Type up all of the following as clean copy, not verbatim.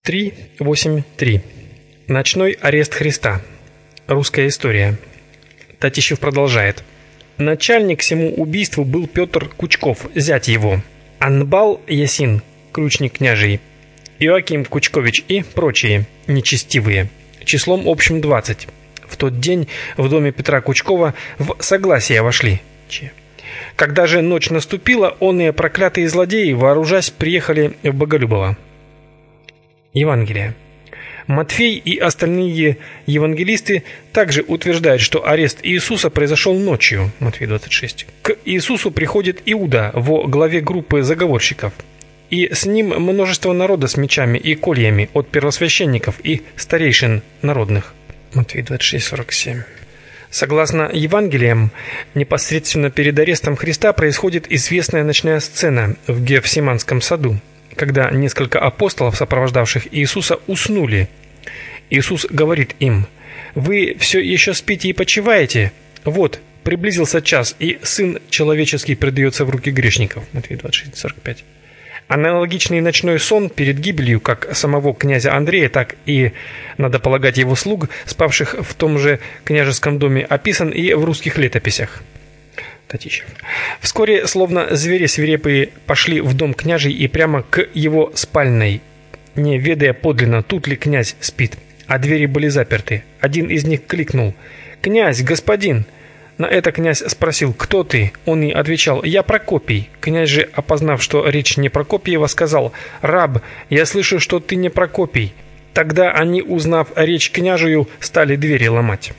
3.8.3. Ночной арест Христа. Русская история. Татищев продолжает. Начальник сему убийству был Петр Кучков, зять его, Анбал Ясин, ключник княжий, Иоаким Кучкович и прочие нечестивые, числом общим 20. В тот день в доме Петра Кучкова в согласие вошли. Когда же ночь наступила, оные проклятые злодеи, вооружась, приехали в Боголюбово. Евангелие. Матфей и остальные евангелисты также утверждают, что арест Иисуса произошел ночью. Матфей 26. К Иисусу приходит Иуда во главе группы заговорщиков, и с ним множество народа с мечами и кольями от первосвященников и старейшин народных. Матфей 26:47. Согласно Евангелиям, непосредственно перед арестом Христа происходит известная ночная сцена в Гефсиманском саду, когда несколько апостолов, сопровождавших Иисуса, уснули. Иисус говорит им: «Вы все еще спите и почиваете? Вот, приблизился час, и Сын Человеческий предается в руки грешников». Матфея 26:45. Аналогичный ночной сон перед гибелью как самого князя Андрея, так и, надо полагать, его слуг, спавших в том же княжеском доме, описан и в русских летописях. Татищев. Вскоре, словно звери свирепые, пошли в дом княжий и прямо к его спальной, не ведая подлинно, тут ли князь спит, а двери были заперты. Один из них кликнул: «Князь, господин!» На это князь спросил: «Кто ты?» Он и отвечал: «Я Прокопий». Князь же, опознав, что речь не Прокопиева, сказал: «Раб, я слышу, что ты не Прокопий». Тогда они, узнав речь княжую, стали двери ломать.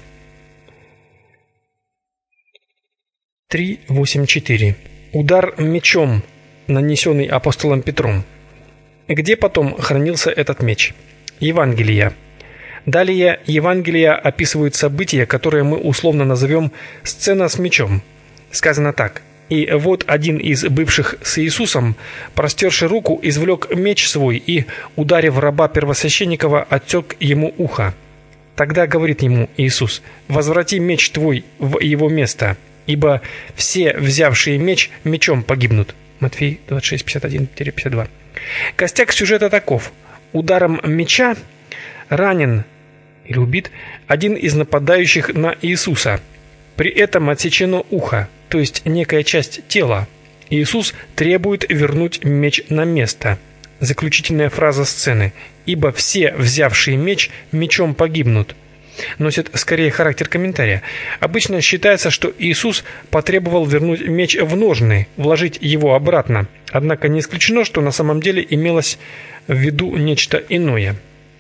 3.8.4. Удар мечом, нанесенный апостолом Петром. Где потом хранился этот меч? Евангелия. Далее Евангелия описывают события, которые мы условно назовем «сцена с мечом». Сказано так: «И вот один из бывших с Иисусом, простерши руку, извлек меч свой и, ударив раба первосвященникова, отсек ему ухо. Тогда говорит ему Иисус: возврати меч твой в его место, ибо все, взявшие меч, мечом погибнут». Матфей 26:51-52. Костяк сюжета таков: ударом меча ранен или убит один из нападающих на Иисуса. При этом отсечено ухо, то есть некая часть тела. Иисус требует вернуть меч на место. Заключительная фраза сцены: «Ибо все, взявшие меч, мечом погибнут», носит скорее характер комментария. Обычно считается, что Иисус потребовал вернуть меч в ножны, вложить его обратно. Однако не исключено, что на самом деле имелось в виду нечто иное.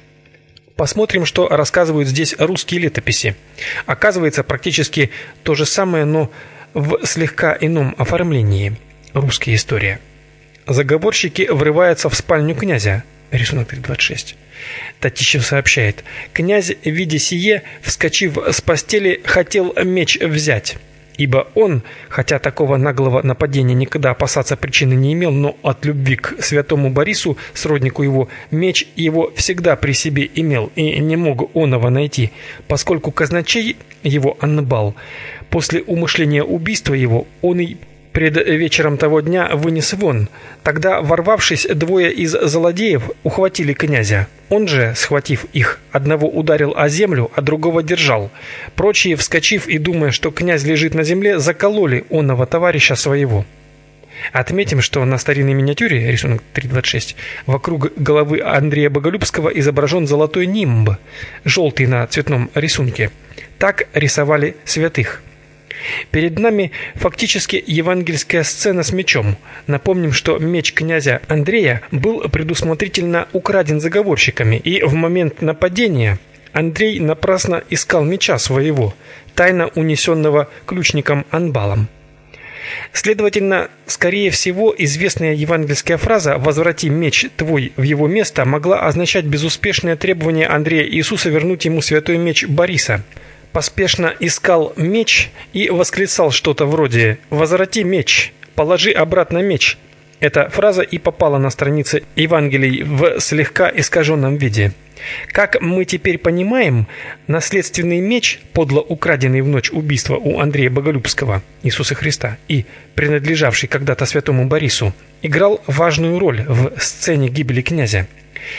Посмотрим, что рассказывают здесь русские летописи. Оказывается, практически то же самое, но в слегка ином оформлении. Русская история. Заговорщики врываются в спальню князя. Рисунок 3.26. Татищев сообщает: «Князь, видя сие, вскочив с постели, хотел меч взять. Ибо он, хотя такого наглого нападения никогда опасаться причины не имел, но от любви к святому Борису, сроднику его, меч его всегда при себе имел и не мог оного найти, поскольку казначей его Анбал после умышления убийства его он и пред вечером того дня вынес вон. Тогда, ворвавшись, двое из злодеев ухватили князя. Он же, схватив их, одного ударил о землю, а другого держал. Прочие, вскочив и думая, что князь лежит на земле, закололи оного товарища своего». Отметим, что на старинной миниатюре, рисунок 3.26, вокруг головы Андрея Боголюбского изображен золотой нимб, желтый на цветном рисунке. Так рисовали святых. Перед нами фактически евангельская сцена с мечом. Напомним, что меч князя Андрея был предусмотрительно украден заговорщиками, и в момент нападения Андрей напрасно искал меча своего, тайно унесенного ключником Анбалом. Следовательно, скорее всего, известная евангельская фраза «возврати меч твой в его место» могла означать безуспешное требование Андрея Иисуса вернуть ему святой меч Бориса. Поспешно искал меч и восклицал что-то вроде «возврати меч, положи обратно меч». Эта фраза и попала на страницы Евангелий в слегка искаженном виде. Как мы теперь понимаем, наследственный меч, подло украденный в ночь убийства у Андрея Боголюбского, Иисуса Христа, и принадлежавший когда-то святому Борису, играл важную роль в сцене гибели князя.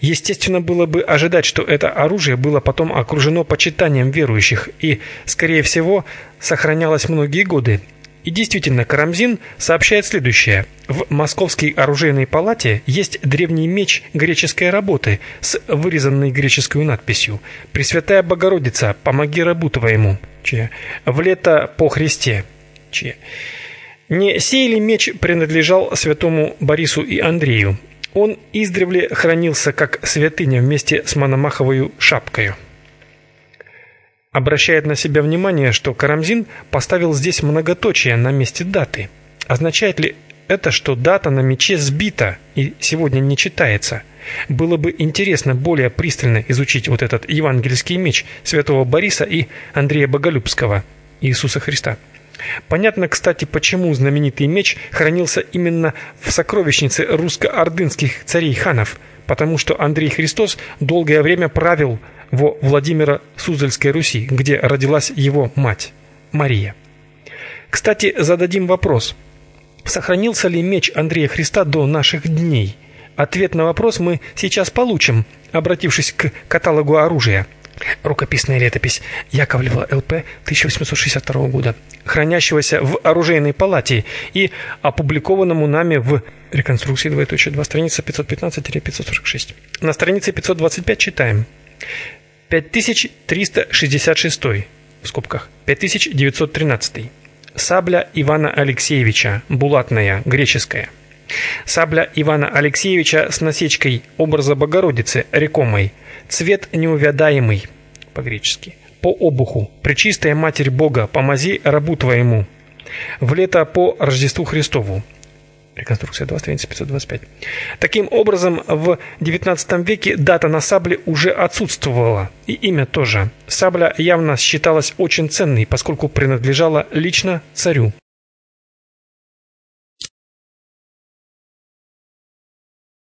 Естественно, было бы ожидать, что это оружие было потом окружено почитанием верующих и, скорее всего, сохранялось многие годы. И действительно, Карамзин сообщает следующее. В Московской оружейной палате есть древний меч греческой работы с вырезанной греческой надписью «Пресвятая Богородица, помоги рабу твоему, в лето по Христе». Не сей ли меч принадлежал святому Борису и Андрею? Он издревле хранился как святыня вместе с Мономаховою шапкою. Обращает на себя внимание, что Карамзин поставил здесь многоточие на месте даты. Означает ли это, что дата на мече сбита и сегодня не читается? Было бы интересно более пристально изучить вот этот евангельский меч святого Бориса и Андрея Боголюбского, Иисуса Христа. Понятно, кстати, почему знаменитый меч хранился именно в сокровищнице русско-ордынских царей-ханов, потому что Андрей Христос долгое время правил во Владимиро-Суздальской Руси, где родилась его мать, Мария. Кстати, зададим вопрос. Сохранился ли меч Андрея Христа до наших дней? Ответ на вопрос мы сейчас получим, обратившись к каталогу оружия. Рукописная летопись Яковлева ЛП 1862 года, хранящегося в оружейной палате и опубликованному нами в реконструкции 2.2, страница 515-546. На странице 525 читаем. 5366, в скобках, 5913. Сабля Ивана Алексеевича, булатная, греческая. Сабля Ивана Алексеевича с насечкой образа Богородицы, рекомой. Цвет неувядаемый, по-гречески. По обуху. Пречистая Матерь Бога, помози рабу твоему. В лето по Рождеству Христову. Реконструкция 2, страница 525. Таким образом, в XIX веке дата на сабле уже отсутствовала, и имя тоже. Сабля явно считалась очень ценной, поскольку принадлежала лично царю.